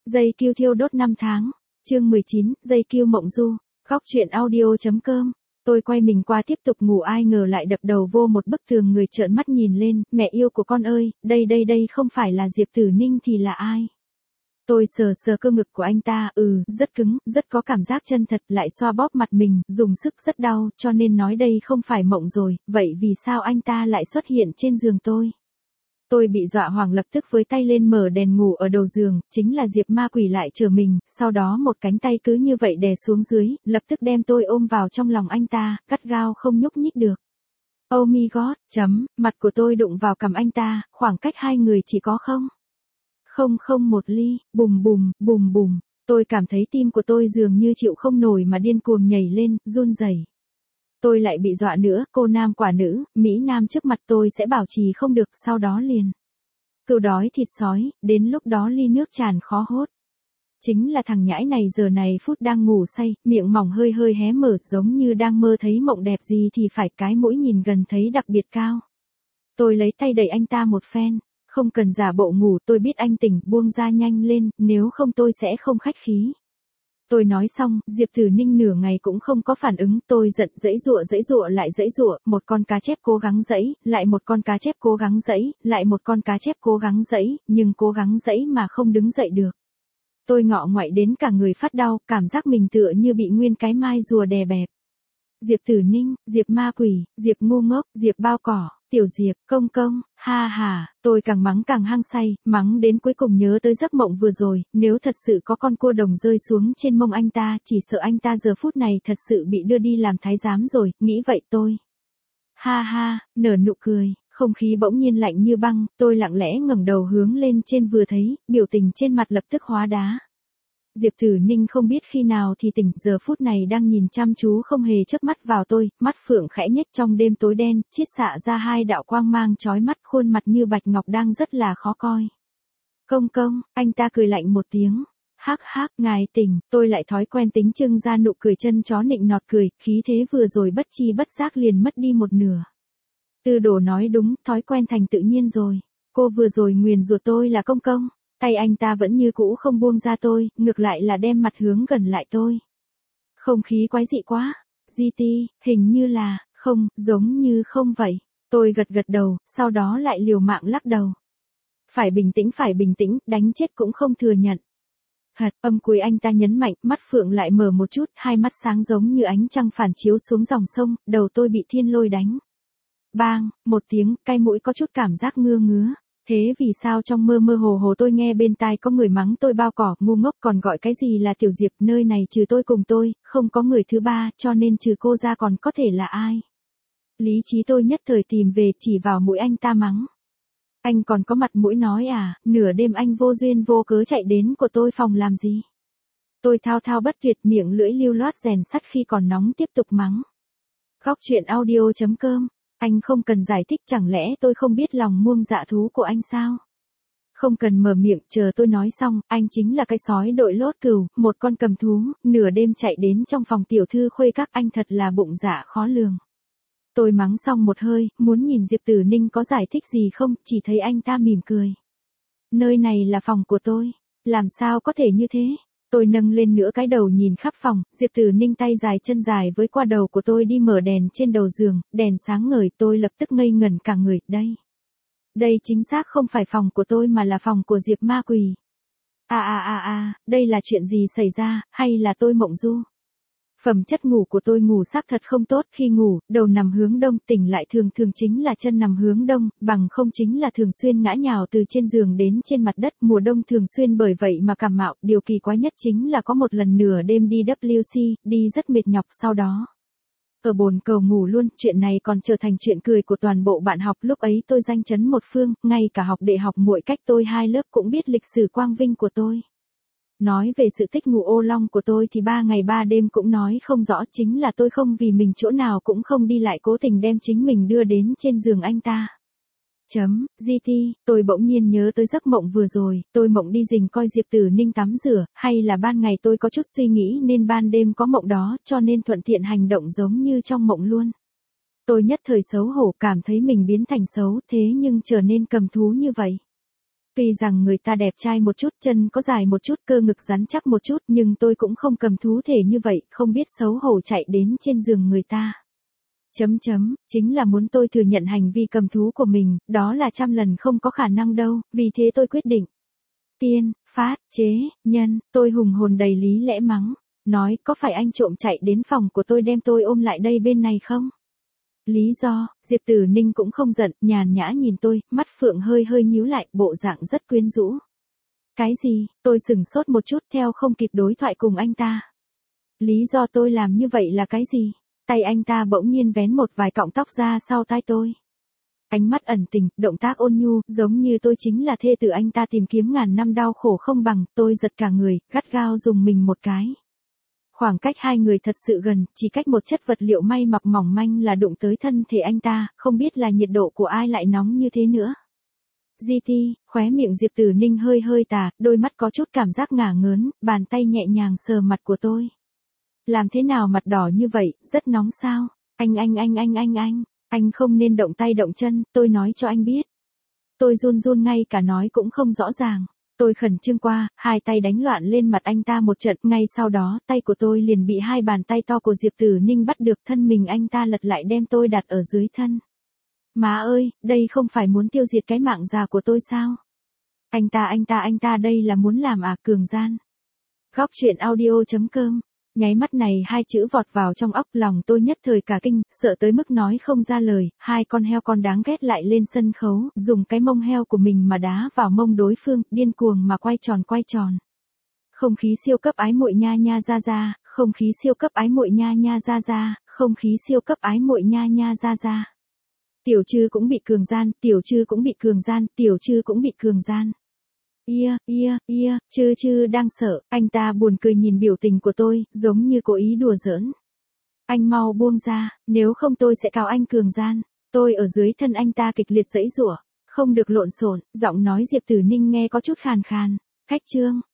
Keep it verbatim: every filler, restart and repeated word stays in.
Dây kiêu thiêu đốt năm tháng. Chương mười chín, dây kiêu mộng du. Góc truyện audio.com. Tôi quay mình qua tiếp tục ngủ, ai ngờ lại đập đầu vô một bức tường, người trợn mắt nhìn lên, mẹ yêu của con ơi, đây đây đây không phải là Diệp Tử Ninh thì là ai? Tôi sờ sờ cơ ngực của anh ta, ừ, rất cứng, rất có cảm giác chân thật, lại xoa bóp mặt mình, dùng sức rất đau, cho nên nói đây không phải mộng rồi, vậy vì sao anh ta lại xuất hiện trên giường tôi? Tôi bị dọa hoảng, lập tức với tay lên mở đèn ngủ ở đầu giường, chính là Diệp ma quỷ lại chở mình, sau đó một cánh tay cứ như vậy đè xuống dưới, lập tức đem tôi ôm vào trong lòng anh ta, gắt gao không nhúc nhích được. Oh my god, chấm, mặt của tôi đụng vào cằm anh ta, khoảng cách hai người chỉ có không. Không không một ly, bùm bùm, bùm bùm, tôi cảm thấy tim của tôi dường như chịu không nổi mà điên cuồng nhảy lên, run rẩy. Tôi lại bị dọa nữa, cô nam quả nữ, Mỹ Nam trước mặt tôi sẽ bảo trì không được, sau đó liền. Cừu đói thịt sói, đến lúc đó ly nước tràn khó hốt. Chính là thằng nhãi này giờ này phút đang ngủ say, miệng mỏng hơi hơi hé mở, giống như đang mơ thấy mộng đẹp gì thì phải, cái mũi nhìn gần thấy đặc biệt cao. Tôi lấy tay đẩy anh ta một phen, không cần giả bộ ngủ, tôi biết anh tỉnh, buông ra nhanh lên, nếu không tôi sẽ không khách khí. Tôi nói xong, Diệp Tử Ninh nửa ngày cũng không có phản ứng, tôi giận, giãy giụa giãy giụa lại giãy giụa, một con cá chép cố gắng giãy, lại một con cá chép cố gắng giãy, lại một con cá chép cố gắng giãy, nhưng cố gắng giãy mà không đứng dậy được. Tôi ngọ ngoại đến cả người phát đau, cảm giác mình tựa như bị nguyên cái mai rùa đè bẹp. Diệp Tử Ninh, Diệp ma quỷ, Diệp ngu ngốc, Diệp bao cỏ, Tiểu Diệp, công công, ha ha, tôi càng mắng càng hăng say, mắng đến cuối cùng nhớ tới giấc mộng vừa rồi, nếu thật sự có con cua đồng rơi xuống trên mông anh ta, chỉ sợ anh ta giờ phút này thật sự bị đưa đi làm thái giám rồi, nghĩ vậy tôi. Ha ha, nở nụ cười, không khí bỗng nhiên lạnh như băng, tôi lặng lẽ ngẩng đầu hướng lên trên vừa thấy, biểu tình trên mặt lập tức hóa đá. Diệp Tử Ninh không biết khi nào thì tỉnh, giờ phút này đang nhìn chăm chú không hề chớp mắt vào tôi, mắt phượng khẽ nhếch trong đêm tối đen, chiết xạ ra hai đạo quang mang chói mắt, khuôn mặt như bạch ngọc đang rất là khó coi. Công công, anh ta cười lạnh một tiếng. Hắc hắc, ngài tỉnh, tôi lại thói quen tính trưng ra nụ cười chân chó nịnh nọt cười, khí thế vừa rồi bất chi bất giác liền mất đi một nửa. Tư Đồ nói đúng, thói quen thành tự nhiên rồi. Cô vừa rồi nguyền rủa tôi là công công. Tay anh ta vẫn như cũ không buông ra tôi, ngược lại là đem mặt hướng gần lại tôi. Không khí quái dị quá. giê tê, hình như là, không, giống như không vậy. Tôi gật gật đầu, sau đó lại liều mạng lắc đầu. Phải bình tĩnh, phải bình tĩnh, đánh chết cũng không thừa nhận. Hật, âm cuối anh ta nhấn mạnh, mắt phượng lại mở một chút, hai mắt sáng giống như ánh trăng phản chiếu xuống dòng sông, đầu tôi bị thiên lôi đánh. Bang, một tiếng, cái mũi có chút cảm giác ngưa ngứa. Thế vì sao trong mơ mơ hồ hồ tôi nghe bên tai có người mắng tôi bao cỏ, ngu ngốc, còn gọi cái gì là Tiểu Diệp, nơi này trừ tôi cùng tôi, không có người thứ ba, cho nên trừ cô ra còn có thể là ai? Lý trí tôi nhất thời tìm về, chỉ vào mũi anh ta mắng. Anh còn có mặt mũi nói à, nửa đêm anh vô duyên vô cớ chạy đến của tôi phòng làm gì? Tôi thao thao bất tuyệt, miệng lưỡi lưu loát rèn sắt khi còn nóng tiếp tục mắng. Góc truyện audio.com. Anh không cần giải thích, chẳng lẽ tôi không biết lòng muông dạ thú của anh sao? Không cần mở miệng, chờ tôi nói xong, anh chính là cái sói đội lốt cừu, một con cầm thú, nửa đêm chạy đến trong phòng tiểu thư khuê các, anh thật là bụng dạ khó lường. Tôi mắng xong một hơi, muốn nhìn Diệp Tử Ninh có giải thích gì không, chỉ thấy anh ta mỉm cười. Nơi này là phòng của tôi, làm sao có thể như thế? Tôi nâng lên nửa cái đầu nhìn khắp phòng, Diệp Tử Ninh tay dài chân dài với qua đầu của tôi đi mở đèn trên đầu giường, đèn sáng ngời, tôi lập tức ngây ngẩn cả người, đây. Đây chính xác không phải phòng của tôi mà là phòng của Diệp ma quỷ. À à à à, đây là chuyện gì xảy ra, hay là tôi mộng du? Phẩm chất ngủ của tôi ngủ xác thật không tốt, khi ngủ, đầu nằm hướng đông, tỉnh lại thường thường chính là chân nằm hướng đông, bằng không chính là thường xuyên ngã nhào từ trên giường đến trên mặt đất, mùa đông thường xuyên bởi vậy mà cảm mạo, điều kỳ quái nhất chính là có một lần nửa đêm đi W C, đi rất mệt nhọc, sau đó ở bồn cầu ngủ luôn, chuyện này còn trở thành chuyện cười của toàn bộ bạn học, lúc ấy tôi danh chấn một phương, ngay cả học đệ học muội cách tôi hai lớp cũng biết lịch sử quang vinh của tôi. Nói về sự thích ngủ ô long của tôi thì ba ngày ba đêm cũng nói không rõ, chính là tôi không vì mình chỗ nào cũng không đi lại cố tình đem chính mình đưa đến trên giường anh ta. Chấm, giê tê, tôi bỗng nhiên nhớ tới giấc mộng vừa rồi, tôi mộng đi rình coi Diệp Tử Ninh tắm rửa, hay là ban ngày tôi có chút suy nghĩ nên ban đêm có mộng đó, cho nên thuận tiện hành động giống như trong mộng luôn. Tôi nhất thời xấu hổ, cảm thấy mình biến thành xấu, thế nhưng trở nên cầm thú như vậy. Tuy rằng người ta đẹp trai một chút, chân có dài một chút, cơ ngực rắn chắc một chút, nhưng tôi cũng không cầm thú thể như vậy, không biết xấu hổ chạy đến trên giường người ta. Chấm chấm, chính là muốn tôi thừa nhận hành vi cầm thú của mình, đó là trăm lần không có khả năng đâu, vì thế tôi quyết định. Tiên, phát, chế, nhân, tôi hùng hồn đầy lý lẽ mắng, nói có phải anh trộm chạy đến phòng của tôi đem tôi ôm lại đây bên này không? Lý do, Diệp Tử Ninh cũng không giận, nhàn nhã nhìn tôi, mắt phượng hơi hơi nhíu lại, bộ dạng rất quyến rũ. Cái gì, tôi sửng sốt một chút theo không kịp đối thoại cùng anh ta. Lý do tôi làm như vậy là cái gì? Tay anh ta bỗng nhiên vén một vài cọng tóc ra sau tai tôi. Ánh mắt ẩn tình, động tác ôn nhu, giống như tôi chính là thê tử anh ta tìm kiếm ngàn năm đau khổ không bằng, tôi giật cả người, gắt gao dùng mình một cái. Khoảng cách hai người thật sự gần, chỉ cách một chất vật liệu may mặc mỏng manh là đụng tới thân thể anh ta, không biết là nhiệt độ của ai lại nóng như thế nữa. giê tê, khóe miệng Diệp Tử Ninh hơi hơi tà, đôi mắt có chút cảm giác ngả ngớn, bàn tay nhẹ nhàng sờ mặt của tôi. Làm thế nào mặt đỏ như vậy, rất nóng sao? Anh anh anh anh anh anh, anh không nên động tay động chân, tôi nói cho anh biết. Tôi run run ngay cả nói cũng không rõ ràng. Tôi khẩn trương qua, hai tay đánh loạn lên mặt anh ta một trận, ngay sau đó, tay của tôi liền bị hai bàn tay to của Diệp Tử Ninh bắt được, thân mình anh ta lật lại đem tôi đặt ở dưới thân. Má ơi, đây không phải muốn tiêu diệt cái mạng già của tôi sao? Anh ta anh ta anh ta đây là muốn làm à, cường gian. Góc truyện audio chấm com. Nháy mắt này hai chữ vọt vào trong óc, lòng tôi nhất thời cả kinh, sợ tới mức nói không ra lời, hai con heo con đáng ghét lại lên sân khấu, dùng cái mông heo của mình mà đá vào mông đối phương, điên cuồng mà quay tròn quay tròn. Không khí siêu cấp ái muội nha nha ra ra, không khí siêu cấp ái muội nha nha ra ra, không khí siêu cấp ái muội nha nha ra ra. Tiểu Trư cũng bị cường gian, Tiểu Trư cũng bị cường gian, Tiểu Trư cũng bị cường gian. Ia, ia, ia, Trư Trư đang sợ, anh ta buồn cười nhìn biểu tình của tôi, giống như cố ý đùa giỡn. Anh mau buông ra, nếu không tôi sẽ cáo anh cường gian. Tôi ở dưới thân anh ta kịch liệt giãy giụa, không được lộn xộn, giọng nói Diệp Tử Ninh nghe có chút khàn khàn. Khách trương,